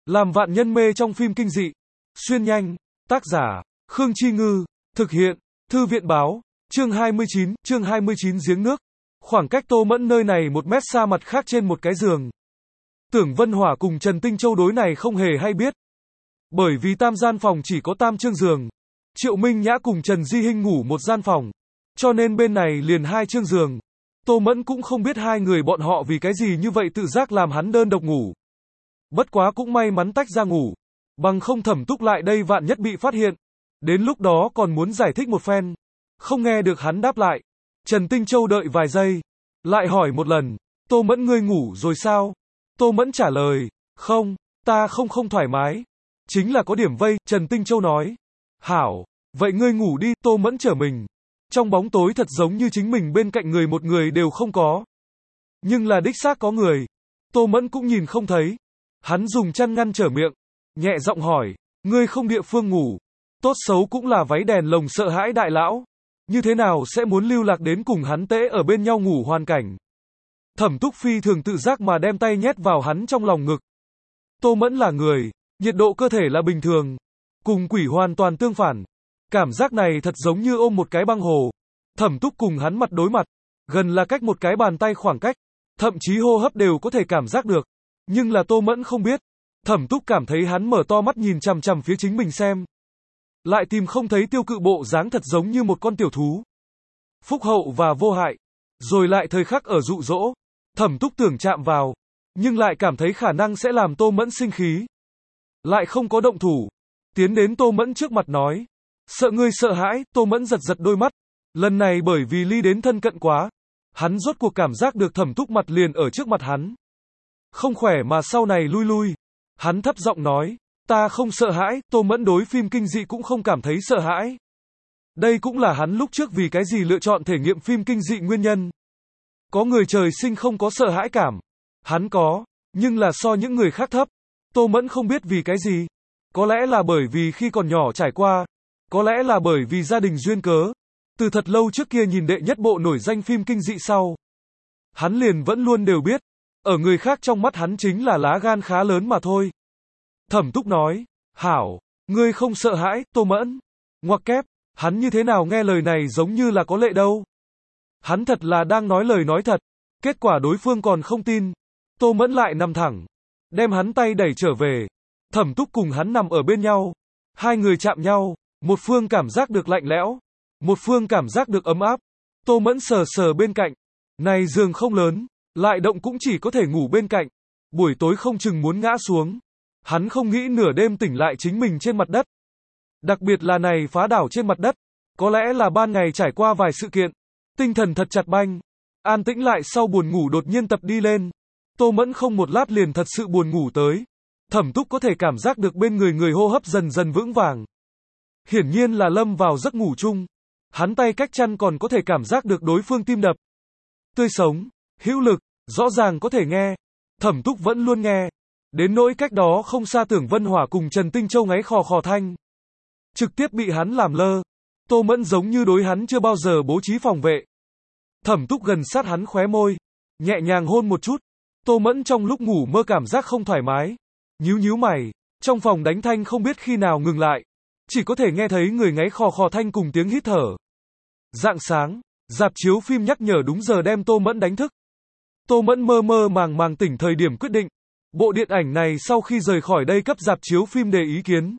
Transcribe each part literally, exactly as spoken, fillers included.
Làm vạn nhân mê trong phim kinh dị. Xuyên nhanh. Tác giả, Khương Chi Ngư. Thực hiện, Thư viện báo. Chương hai mươi chín, chương hai mươi chín giếng nước. Khoảng cách Tô Mẫn nơi này một mét xa mặt khác trên một cái giường. Tưởng Vân Hỏa cùng Trần Tinh Châu đối này không hề hay biết. Bởi vì tam gian phòng chỉ có tam chương giường. Triệu Minh Nhã cùng Trần Di Hinh ngủ một gian phòng. Cho nên bên này liền hai chương giường. Tô Mẫn cũng không biết hai người bọn họ vì cái gì như vậy tự giác làm hắn đơn độc ngủ. Bất quá cũng may mắn tách ra ngủ. Bằng không Thẩm Túc lại đây vạn nhất bị phát hiện. Đến lúc đó còn muốn giải thích một phen. Không nghe được hắn đáp lại. Trần Tinh Châu đợi vài giây. Lại hỏi một lần. Tô Mẫn ngươi ngủ rồi sao? Tô Mẫn trả lời. Không, ta không không thoải mái. Chính là có điểm vây, Trần Tinh Châu nói. Hảo, vậy ngươi ngủ đi, Tô Mẫn trở mình. Trong bóng tối thật giống như chính mình bên cạnh người một người đều không có. Nhưng là đích xác có người. Tô Mẫn cũng nhìn không thấy. Hắn dùng chăn ngăn trở miệng. Nhẹ giọng hỏi. Ngươi không địa phương ngủ. Tốt xấu cũng là váy đèn lồng sợ hãi đại lão. Như thế nào sẽ muốn lưu lạc đến cùng hắn tễ ở bên nhau ngủ hoàn cảnh. Thẩm Túc phi thường tự giác mà đem tay nhét vào hắn trong lòng ngực. Tô Mẫn là người. Nhiệt độ cơ thể là bình thường. Cùng quỷ hoàn toàn tương phản. Cảm giác này thật giống như ôm một cái băng hồ. Thẩm Túc cùng hắn mặt đối mặt. Gần là cách một cái bàn tay khoảng cách. Thậm chí hô hấp đều có thể cảm giác được. Nhưng là Tô Mẫn không biết. Thẩm Túc cảm thấy hắn mở to mắt nhìn chằm chằm phía chính mình xem. Lại tìm không thấy tiêu cự bộ dáng thật giống như một con tiểu thú. Phúc hậu và vô hại. Rồi lại thời khắc ở dụ dỗ. Thẩm Túc tưởng chạm vào. Nhưng lại cảm thấy khả năng sẽ làm Tô Mẫn sinh khí. Lại không có động thủ. Tiến đến Tô Mẫn trước mặt nói. Sợ ngươi sợ hãi, Tô Mẫn giật giật đôi mắt. Lần này bởi vì ly đến thân cận quá. Hắn rốt cuộc cảm giác được Thẩm Túc mặt liền ở trước mặt hắn. Không khỏe mà sau này lui lui. Hắn thấp giọng nói. Ta không sợ hãi, Tô Mẫn đối phim kinh dị cũng không cảm thấy sợ hãi. Đây cũng là hắn lúc trước vì cái gì lựa chọn thể nghiệm phim kinh dị nguyên nhân. Có người trời sinh không có sợ hãi cảm. Hắn có, nhưng là so những người khác thấp. Tô Mẫn không biết vì cái gì. Có lẽ là bởi vì khi còn nhỏ trải qua. Có lẽ là bởi vì gia đình duyên cớ. Từ thật lâu trước kia nhìn đệ nhất bộ nổi danh phim kinh dị sau. Hắn liền vẫn luôn đều biết. Ở người khác trong mắt hắn chính là lá gan khá lớn mà thôi. Thẩm Túc nói. Hảo, ngươi không sợ hãi, Tô Mẫn. Ngoặc kép, hắn như thế nào nghe lời này giống như là có lệ đâu. Hắn thật là đang nói lời nói thật. Kết quả đối phương còn không tin. Tô Mẫn lại nằm thẳng. Đem hắn tay đẩy trở về. Thẩm Túc cùng hắn nằm ở bên nhau. Hai người chạm nhau. Một phương cảm giác được lạnh lẽo. Một phương cảm giác được ấm áp. Tô Mẫn sờ sờ bên cạnh. Này giường không lớn. Lại động cũng chỉ có thể ngủ bên cạnh. Buổi tối không chừng muốn ngã xuống. Hắn không nghĩ nửa đêm tỉnh lại chính mình trên mặt đất. Đặc biệt là này phá đảo trên mặt đất. Có lẽ là ban ngày trải qua vài sự kiện. Tinh thần thật chặt banh. An tĩnh lại sau buồn ngủ đột nhiên tập đi lên. Tô Mẫn không một lát liền thật sự buồn ngủ tới. Thẩm Túc có thể cảm giác được bên người người hô hấp dần dần vững vàng. Hiển nhiên là lâm vào giấc ngủ chung. Hắn tay cách chăn còn có thể cảm giác được đối phương tim đập. Tươi sống, hữu lực, rõ ràng có thể nghe. Thẩm Túc vẫn luôn nghe. Đến nỗi cách đó không xa Tưởng Vân Hỏa cùng Trần Tinh Châu ngáy khò khò thanh. Trực tiếp bị hắn làm lơ. Tô Mẫn giống như đối hắn chưa bao giờ bố trí phòng vệ. Thẩm Túc gần sát hắn khóe môi. Nhẹ nhàng hôn một chút. Tô Mẫn trong lúc ngủ mơ cảm giác không thoải mái. Nhíu nhíu mày. Trong phòng đánh thanh không biết khi nào ngừng lại. Chỉ có thể nghe thấy người ngáy khò khò thanh cùng tiếng hít thở. Rạng sáng. Rạp chiếu phim nhắc nhở đúng giờ đem Tô Mẫn đánh thức. Tô Mẫn mơ mơ màng màng tỉnh thời điểm quyết định. Bộ điện ảnh này sau khi rời khỏi đây cấp rạp chiếu phim đề ý kiến.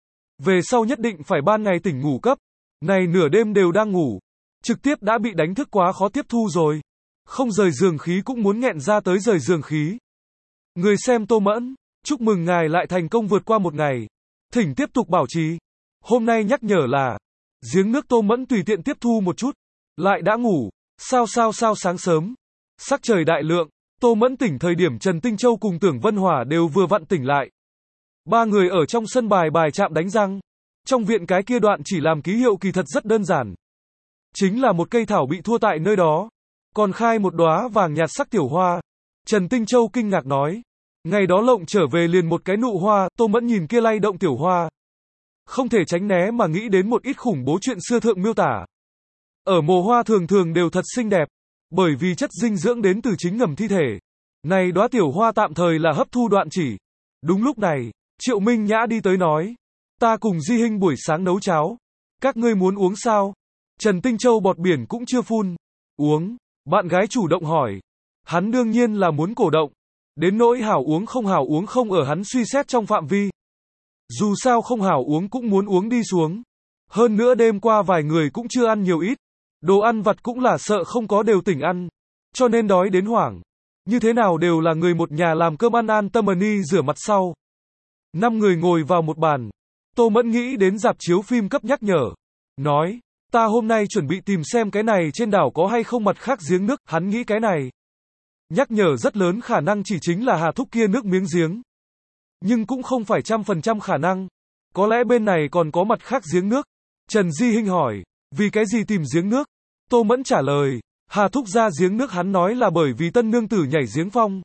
Về sau nhất định phải ban ngày tỉnh ngủ cấp. Này nửa đêm đều đang ngủ. Trực tiếp đã bị đánh thức quá khó tiếp thu rồi. Không rời giường khí cũng muốn nghẹn ra tới rời giường khí. Người xem Tô Mẫn. Chúc mừng ngài lại thành công vượt qua một ngày. Thỉnh tiếp tục bảo trì. Hôm nay nhắc nhở là. Giếng nước Tô Mẫn tùy tiện tiếp thu một chút. Lại đã ngủ. Sao sao sao sáng sớm. Sắc trời đại lượng. Tô Mẫn tỉnh thời điểm Trần Tinh Châu cùng Tưởng Vân Hỏa đều vừa vặn tỉnh lại. Ba người ở trong sân bài bài chạm đánh răng. Trong viện cái kia đoạn chỉ làm ký hiệu kỳ thật rất đơn giản. Chính là một cây thảo bị thua tại nơi đó. Còn khai một đóa vàng nhạt sắc tiểu hoa. Trần Tinh Châu kinh ngạc nói. Ngày đó lộng trở về liền một cái nụ hoa. Tô Mẫn nhìn kia lay động tiểu hoa. Không thể tránh né mà nghĩ đến một ít khủng bố chuyện xưa thượng miêu tả. Ở mồ hoa thường thường đều thật xinh đẹp. Bởi vì chất dinh dưỡng đến từ chính ngầm thi thể. Này đóa tiểu hoa tạm thời là hấp thu đoạn chỉ. Đúng lúc này, Triệu Minh Nhã đi tới nói. Ta cùng Di Hinh buổi sáng nấu cháo. Các ngươi muốn uống sao? Trần Tinh Châu bọt biển cũng chưa phun. Uống. Bạn gái chủ động hỏi. Hắn đương nhiên là muốn cổ động. Đến nỗi hảo uống không hảo uống không ở hắn suy xét trong phạm vi. Dù sao không hảo uống cũng muốn uống đi xuống. Hơn nữa đêm qua vài người cũng chưa ăn nhiều ít. Đồ ăn vặt cũng là sợ không có đều tỉnh ăn. Cho nên đói đến hoảng. Như thế nào đều là người một nhà làm cơm ăn an tâm ni rửa mặt sau. Năm người ngồi vào một bàn. Tô Mẫn nghĩ đến rạp chiếu phim cấp nhắc nhở. Nói, ta hôm nay chuẩn bị tìm xem cái này trên đảo có hay không mặt khác giếng nước. Hắn nghĩ cái này nhắc nhở rất lớn khả năng chỉ chính là Hà Thúc kia nước miếng giếng. Nhưng cũng không phải trăm phần trăm khả năng. Có lẽ bên này còn có mặt khác giếng nước. Trần Di Hinh hỏi, vì cái gì tìm giếng nước? Tô Mẫn trả lời, Hà Thúc ra giếng nước hắn nói là bởi vì tân nương tử nhảy giếng phong.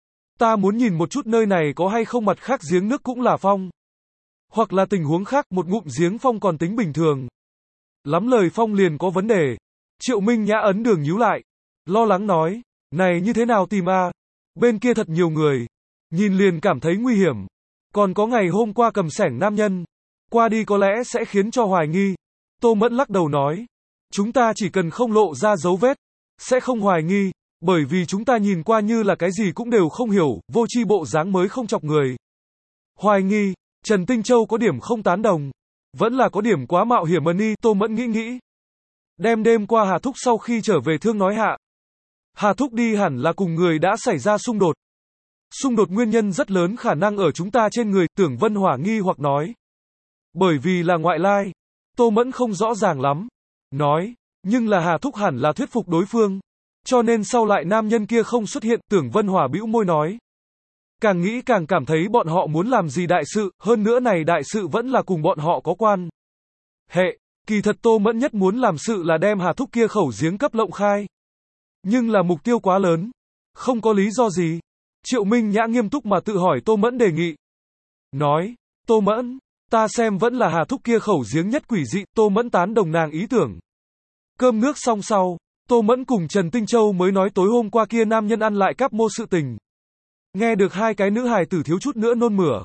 Ta muốn nhìn một chút nơi này có hay không mặt khác giếng nước cũng là phong. Hoặc là tình huống khác một ngụm giếng phong còn tính bình thường. Lắm lời phong liền có vấn đề. Triệu Minh Nhã ấn đường nhíu lại. Lo lắng nói, này như thế nào tìm a? Bên kia thật nhiều người. Nhìn liền cảm thấy nguy hiểm. Còn có ngày hôm qua cầm sẻng nam nhân. Qua đi có lẽ sẽ khiến cho hoài nghi. Tô Mẫn lắc đầu nói. Chúng ta chỉ cần không lộ ra dấu vết. Sẽ không hoài nghi. Bởi vì chúng ta nhìn qua như là cái gì cũng đều không hiểu. Vô tri bộ dáng mới không chọc người. Hoài nghi. Trần Tinh Châu có điểm không tán đồng. Vẫn là có điểm quá mạo hiểm ân y. Tô Mẫn nghĩ nghĩ. Đêm đêm qua Hà Thúc sau khi trở về thương nói hạ. Hà Thúc đi hẳn là cùng người đã xảy ra xung đột. Xung đột nguyên nhân rất lớn khả năng ở chúng ta trên người, Tưởng Vân Hỏa nghi hoặc nói. Bởi vì là ngoại lai. Tô Mẫn không rõ ràng lắm. Nói, nhưng là Hà Thúc hẳn là thuyết phục đối phương. Cho nên sau lại nam nhân kia không xuất hiện, Tưởng Vân Hỏa bĩu môi nói. Càng nghĩ càng cảm thấy bọn họ muốn làm gì đại sự, hơn nữa này đại sự vẫn là cùng bọn họ có quan. Hệ, kỳ thật Tô Mẫn nhất muốn làm sự là đem Hà Thúc kia khẩu giếng cấp lộng khai. Nhưng là mục tiêu quá lớn. Không có lý do gì. Triệu Minh Nhã nghiêm túc mà tự hỏi Tô Mẫn đề nghị. Nói, Tô Mẫn, ta xem vẫn là Hà Thúc kia khẩu giếng nhất quỷ dị, Tô Mẫn tán đồng nàng ý tưởng. Cơm nước xong sau, Tô Mẫn cùng Trần Tinh Châu mới nói tối hôm qua kia nam nhân ăn lại cáp mô sự tình. Nghe được hai cái nữ hài tử thiếu chút nữa nôn mửa.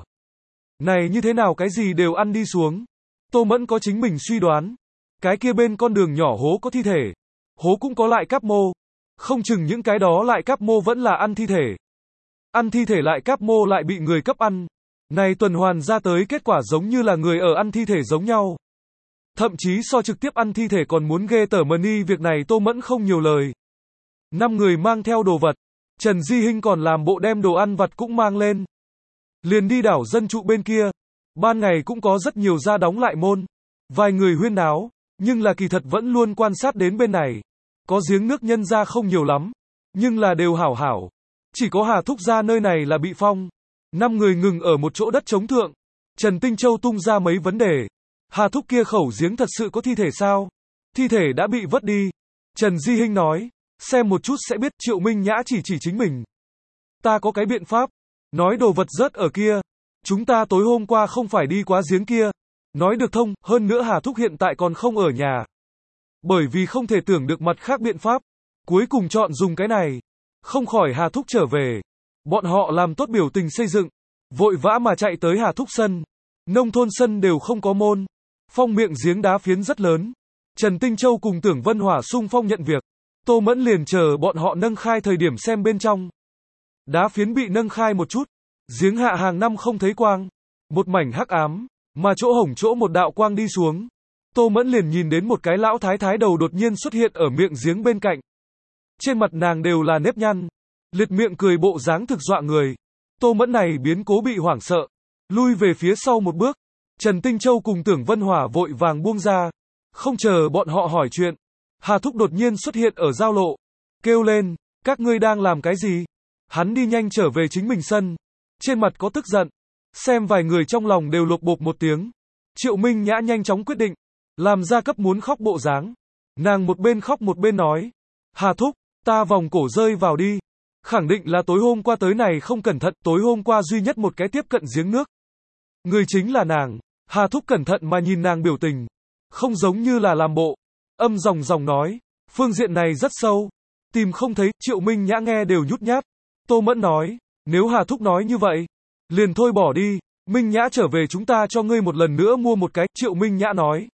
Này như thế nào cái gì đều ăn đi xuống. Tô Mẫn có chính mình suy đoán. Cái kia bên con đường nhỏ hố có thi thể. Hố cũng có lại cáp mô. Không chừng những cái đó lại cáp mô vẫn là ăn thi thể. Ăn thi thể lại cáp mô lại bị người cấp ăn. Này tuần hoàn ra tới kết quả giống như là người ở ăn thi thể giống nhau. Thậm chí so trực tiếp ăn thi thể còn muốn ghê tởm mờ ni, việc này Tô Mẫn không nhiều lời. Năm người mang theo đồ vật. Trần Di Hinh còn làm bộ đem đồ ăn vặt cũng mang lên. Liền đi đảo dân trụ bên kia. Ban ngày cũng có rất nhiều gia đóng lại môn. Vài người huyên náo, nhưng là kỳ thật vẫn luôn quan sát đến bên này. Có giếng nước nhân ra không nhiều lắm, nhưng là đều hảo hảo. Chỉ có Hà Thúc ra nơi này là bị phong. Năm người ngừng ở một chỗ đất trống thượng. Trần Tinh Châu tung ra mấy vấn đề. Hà Thúc kia khẩu giếng thật sự có thi thể sao? Thi thể đã bị vớt đi. Trần Di Hinh nói, xem một chút sẽ biết. Triệu Minh Nhã chỉ chỉ chính mình. Ta có cái biện pháp. Nói đồ vật rớt ở kia. Chúng ta tối hôm qua không phải đi quá giếng kia. Nói được thông, hơn nữa Hà Thúc hiện tại còn không ở nhà. Bởi vì không thể tưởng được mặt khác biện pháp. Cuối cùng chọn dùng cái này. Không khỏi Hà Thúc trở về. Bọn họ làm tốt biểu tình xây dựng. Vội vã mà chạy tới Hà Thúc sân. Nông thôn sân đều không có môn. Phong miệng giếng đá phiến rất lớn. Trần Tinh Châu cùng Tưởng Vân Hỏa xung phong nhận việc. Tô Mẫn liền chờ bọn họ nâng khai thời điểm xem bên trong. Đá phiến bị nâng khai một chút. Giếng hạ hàng năm không thấy quang. Một mảnh hắc ám. Mà chỗ hổng chỗ một đạo quang đi xuống. Tô Mẫn liền nhìn đến một cái lão thái thái đầu đột nhiên xuất hiện ở miệng giếng bên cạnh. Trên mặt nàng đều là nếp nhăn. Liệt miệng cười bộ dáng thực dọa người. Tô Mẫn này biến cố bị hoảng sợ. Lui về phía sau một bước. Trần Tinh Châu cùng Tưởng Vân Hỏa vội vàng buông ra. Không chờ bọn họ hỏi chuyện. Hà Thúc đột nhiên xuất hiện ở giao lộ. Kêu lên, các ngươi đang làm cái gì? Hắn đi nhanh trở về chính mình sân. Trên mặt có tức giận. Xem vài người trong lòng đều lột bột một tiếng. Triệu Minh Nhã nhanh chóng quyết định. Làm ra cấp muốn khóc bộ dáng. Nàng một bên khóc một bên nói. Hà Thúc, ta vòng cổ rơi vào đi. Khẳng định là tối hôm qua tới này không cẩn thận. Tối hôm qua duy nhất một cái tiếp cận giếng nước. Người chính là nàng. Hà Thúc cẩn thận mà nhìn nàng biểu tình. Không giống như là làm bộ. Âm ròng ròng nói. Phương diện này rất sâu. Tìm không thấy. Triệu Minh Nhã nghe đều nhút nhát. Tô Mẫn nói. Nếu Hà Thúc nói như vậy. Liền thôi bỏ đi, Minh Nhã trở về chúng ta cho ngươi một lần nữa mua một cái, Triệu Minh Nhã nói.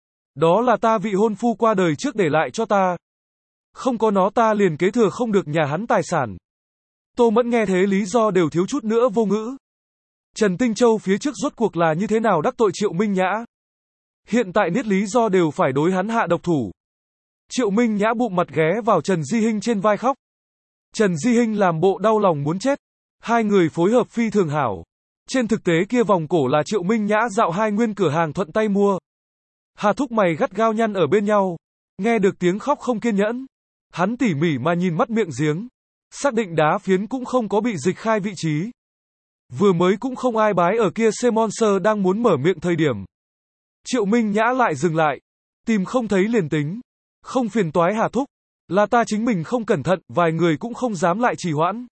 Đó là ta vị hôn phu qua đời trước để lại cho ta. Không có nó ta liền kế thừa không được nhà hắn tài sản. Tô Mẫn nghe thế lý do đều thiếu chút nữa vô ngữ. Trần Tinh Châu phía trước rốt cuộc là như thế nào đắc tội Triệu Minh Nhã. Hiện tại niết lý do đều phải đối hắn hạ độc thủ. Triệu Minh Nhã bụng mặt ghé vào Trần Di Hinh trên vai khóc. Trần Di Hinh làm bộ đau lòng muốn chết. Hai người phối hợp phi thường hảo. Trên thực tế kia vòng cổ là Triệu Minh Nhã dạo hai nguyên cửa hàng thuận tay mua. Hà Thúc mày gắt gao nhăn ở bên nhau. Nghe được tiếng khóc không kiên nhẫn. Hắn tỉ mỉ mà nhìn mắt miệng giếng. Xác định đá phiến cũng không có bị dịch khai vị trí. Vừa mới cũng không ai bái ở kia C-Monster đang muốn mở miệng thời điểm. Triệu Minh Nhã lại dừng lại. Tìm không thấy liền tính. Không phiền toái Hà Thúc. Là ta chính mình không cẩn thận, vài người cũng không dám lại trì hoãn.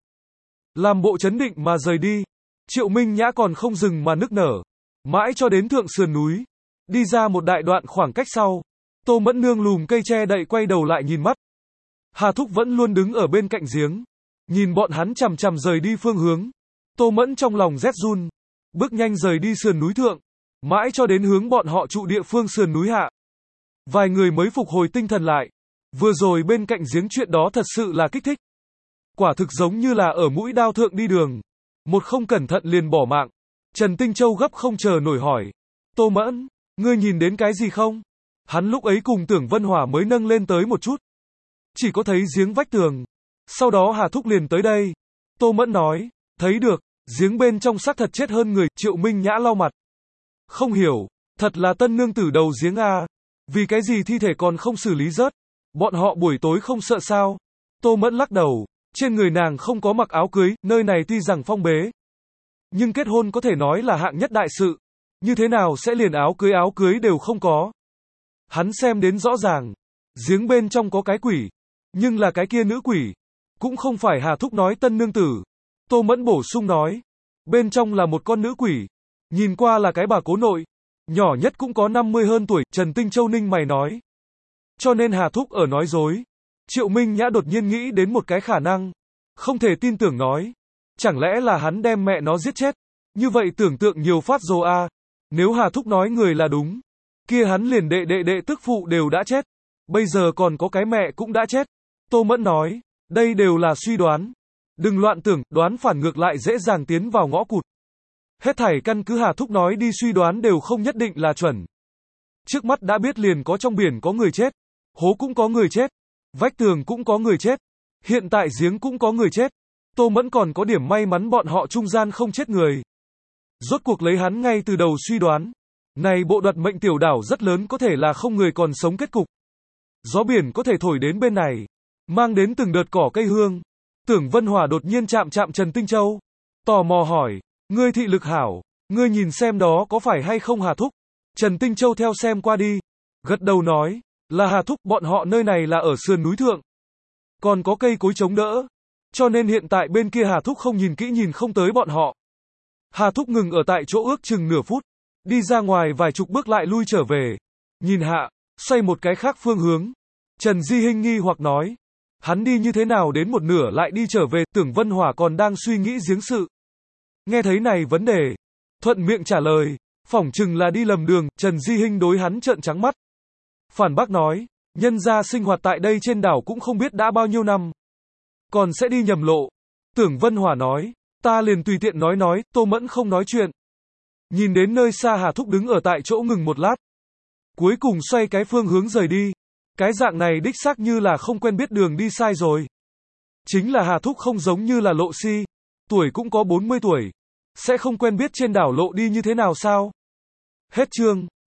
Làm bộ chấn định mà rời đi. Triệu Minh Nhã còn không dừng mà nức nở. Mãi cho đến thượng sườn núi. Đi ra một đại đoạn khoảng cách sau. Tô Mẫn nương lùm cây che đậy quay đầu lại nhìn mắt. Hà Thúc vẫn luôn đứng ở bên cạnh giếng. Nhìn bọn hắn chằm chằm rời đi phương hướng. Tô Mẫn trong lòng rét run. Bước nhanh rời đi sườn núi thượng. Mãi cho đến hướng bọn họ trụ địa phương sườn núi hạ. Vài người mới phục hồi tinh thần lại. Vừa rồi bên cạnh giếng chuyện đó thật sự là kích thích. Quả thực giống như là ở mũi đao thượng đi đường. Một không cẩn thận liền bỏ mạng. Trần Tinh Châu gấp không chờ nổi hỏi. Tô Mẫn, ngươi nhìn đến cái gì không? Hắn lúc ấy cùng Tưởng Vân Hòa mới nâng lên tới một chút. Chỉ có thấy giếng vách tường. Sau đó Hà Thúc liền tới đây. Tô Mẫn nói, thấy được, giếng bên trong xác thật chết hơn người. Triệu Minh Nhã lau mặt. Không hiểu, thật là tân nương tử đầu giếng à. Vì cái gì thi thể còn không xử lý rớt? Bọn họ buổi tối không sợ sao? Tô Mẫn lắc đầu. Trên người nàng không có mặc áo cưới, nơi này tuy rằng phong bế. Nhưng kết hôn có thể nói là hạng nhất đại sự. Như thế nào sẽ liền áo cưới áo cưới đều không có? Hắn xem đến rõ ràng. Giếng bên trong có cái quỷ. Nhưng là cái kia nữ quỷ. Cũng không phải Hà Thúc nói tân nương tử. Tô Mẫn bổ sung nói. Bên trong là một con nữ quỷ. Nhìn qua là cái bà cố nội. Nhỏ nhất cũng có năm mươi hơn tuổi, Trần Tinh Châu ninh mày nói. Cho nên Hà Thúc ở nói dối. Triệu Minh Nhã đột nhiên nghĩ đến một cái khả năng. Không thể tin tưởng nói. Chẳng lẽ là hắn đem mẹ nó giết chết? Như vậy tưởng tượng nhiều phát rồ a. Nếu Hà Thúc nói người là đúng. Kia hắn liền đệ đệ đệ tức phụ đều đã chết. Bây giờ còn có cái mẹ cũng đã chết. Tô Mẫn nói. Đây đều là suy đoán. Đừng loạn tưởng, đoán phản ngược lại dễ dàng tiến vào ngõ cụt. Hết thảy căn cứ Hà Thúc nói đi suy đoán đều không nhất định là chuẩn. Trước mắt đã biết liền có trong biển có người chết. Hố cũng có người chết. Vách tường cũng có người chết. Hiện tại giếng cũng có người chết. Tô Mẫn còn có điểm may mắn bọn họ trung gian không chết người. Rốt cuộc lấy hắn ngay từ đầu suy đoán. Này bộ đoạt mệnh tiểu đảo rất lớn có thể là không người còn sống kết cục. Gió biển có thể thổi đến bên này. Mang đến từng đợt cỏ cây hương. Tưởng Vân Hòa đột nhiên chạm chạm Trần Tinh Châu. Tò mò hỏi. Ngươi thị lực hảo. Ngươi nhìn xem đó có phải hay không Hà Thúc. Trần Tinh Châu theo xem qua đi. Gật đầu nói. Là Hà Thúc, bọn họ nơi này là ở sườn núi thượng. Còn có cây cối chống đỡ. Cho nên hiện tại bên kia Hà Thúc không nhìn kỹ nhìn không tới bọn họ. Hà Thúc ngừng ở tại chỗ ước chừng nửa phút. Đi ra ngoài vài chục bước lại lui trở về. Nhìn hạ, xoay một cái khác phương hướng. Trần Di Hinh nghi hoặc nói. Hắn đi như thế nào đến một nửa lại đi trở về, Tưởng Vân Hòa còn đang suy nghĩ giếng sự. Nghe thấy này vấn đề. Thuận miệng trả lời. Phỏng chừng là đi lầm đường, Trần Di Hinh đối hắn trợn trắng mắt. Phản bác nói. Nhân gia sinh hoạt tại đây trên đảo cũng không biết đã bao nhiêu năm. Còn sẽ đi nhầm lộ. Tưởng Vân Hòa nói. Ta liền tùy tiện nói nói, Tô Mẫn không nói chuyện. Nhìn đến nơi xa Hà Thúc đứng ở tại chỗ ngừng một lát. Cuối cùng xoay cái phương hướng rời đi. Cái dạng này đích xác như là không quen biết đường đi sai rồi. Chính là Hà Thúc không giống như là lộ si. Tuổi cũng có bốn mươi tuổi. Sẽ không quen biết trên đảo lộ đi như thế nào sao? Hết chương.